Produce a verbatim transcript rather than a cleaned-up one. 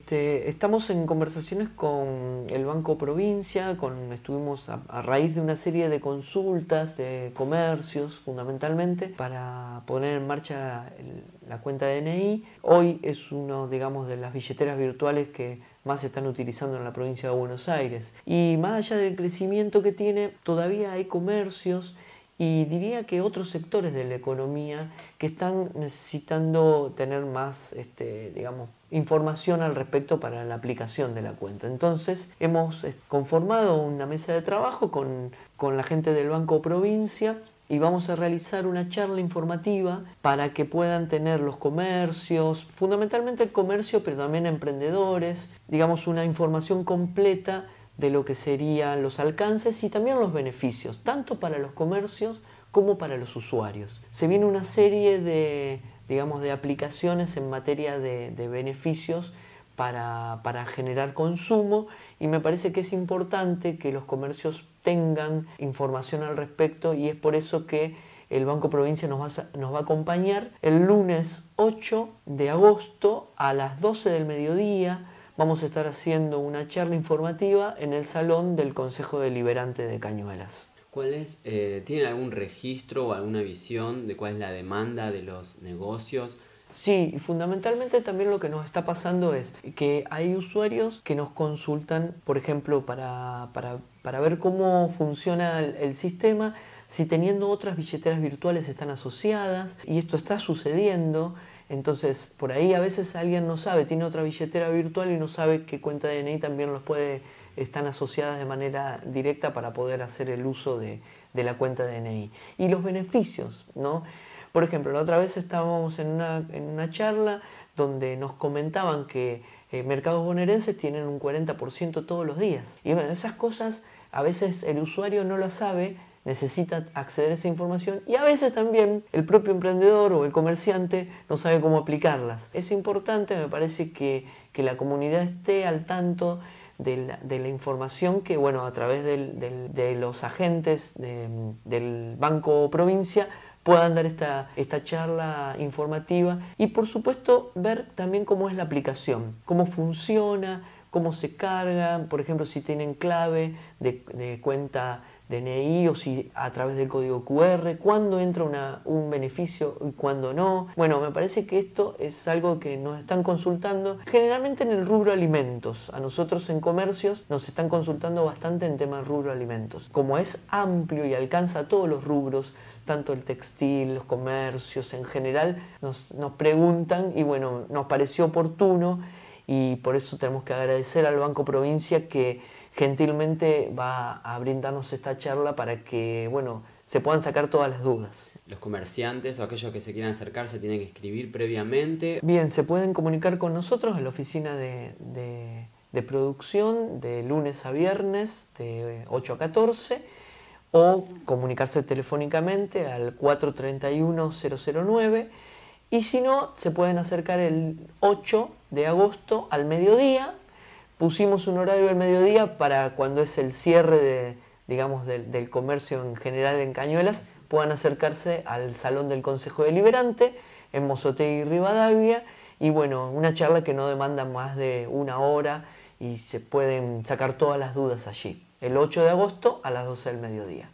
Este, estamos en conversaciones con el Banco Provincia, con, estuvimos a, a raíz de una serie de consultas de comercios fundamentalmente para poner en marcha el, la cuenta de D N I. Hoy es uno, digamos, de las billeteras virtuales que más se están utilizando en la provincia de Buenos Aires. Y más allá del crecimiento que tiene, todavía hay comercios y diría que otros sectores de la economía que están necesitando tener más, este, digamos, información al respecto para la aplicación de la cuenta. Entonces hemos conformado una mesa de trabajo con, con la gente del Banco Provincia y vamos a realizar una charla informativa para que puedan tener los comercios, fundamentalmente el comercio, pero también emprendedores, digamos, una información completa de lo que serían los alcances y también los beneficios, tanto para los comercios como para los usuarios. Se viene una serie de, digamos, de aplicaciones en materia de, de beneficios para, para generar consumo y me parece que es importante que los comercios tengan información al respecto y es por eso que el Banco Provincia nos va, a, nos va a acompañar el lunes ocho de agosto a las doce del mediodía. Vamos a estar haciendo una charla informativa en el salón del Consejo Deliberante de Cañuelas. ¿Cuál es, eh, ¿Tienen algún registro o alguna visión de cuál es la demanda de los negocios? Sí, y fundamentalmente también lo que nos está pasando es que hay usuarios que nos consultan, por ejemplo, para, para, para ver cómo funciona el, el sistema, si teniendo otras billeteras virtuales están asociadas, y esto está sucediendo. Entonces, por ahí a veces alguien no sabe, tiene otra billetera virtual y no sabe qué cuenta de D N I también los puede, están asociadas de manera directa para poder hacer el uso de, de la cuenta de D N I. Y los beneficios, ¿no? Por ejemplo, la otra vez estábamos en una, en una charla donde nos comentaban que eh, mercados bonaerenses tienen un cuarenta por ciento todos los días. Y bueno, esas cosas a veces el usuario no las sabe, necesita acceder a esa información y a veces también el propio emprendedor o el comerciante no sabe cómo aplicarlas. Es importante, me parece, que, que la comunidad esté al tanto de la, de la información que, bueno, a través del, del, de los agentes de, del Banco Provincia puedan dar esta, esta charla informativa y, por supuesto, ver también cómo es la aplicación, cómo funciona, cómo se carga, por ejemplo, si tienen clave de, de cuenta D N I o si a través del código Q R, cuándo entra una, un beneficio y cuándo no. Bueno, me parece que esto es algo que nos están consultando generalmente en el rubro alimentos. A nosotros en comercios nos están consultando bastante en temas rubro alimentos. Como es amplio y alcanza a todos los rubros, tanto el textil, los comercios en general, nos, nos preguntan y bueno, nos pareció oportuno y por eso tenemos que agradecer al Banco Provincia que gentilmente va a brindarnos esta charla para que, bueno, se puedan sacar todas las dudas. ¿Los comerciantes o aquellos que se quieran acercar se tienen que inscribir previamente? Bien, se pueden comunicar con nosotros en la oficina de, de, de producción de lunes a viernes de ocho a catorce o comunicarse telefónicamente al cuatro treinta y uno cero cero nueve y si no, se pueden acercar el ocho de agosto al mediodía. Pusimos un horario del mediodía para cuando es el cierre de, digamos, del, del comercio en general en Cañuelas, puedan acercarse al Salón del Consejo Deliberante en Mozzotegui y Rivadavia y bueno, una charla que no demanda más de una hora y se pueden sacar todas las dudas allí, el ocho de agosto a las doce del mediodía.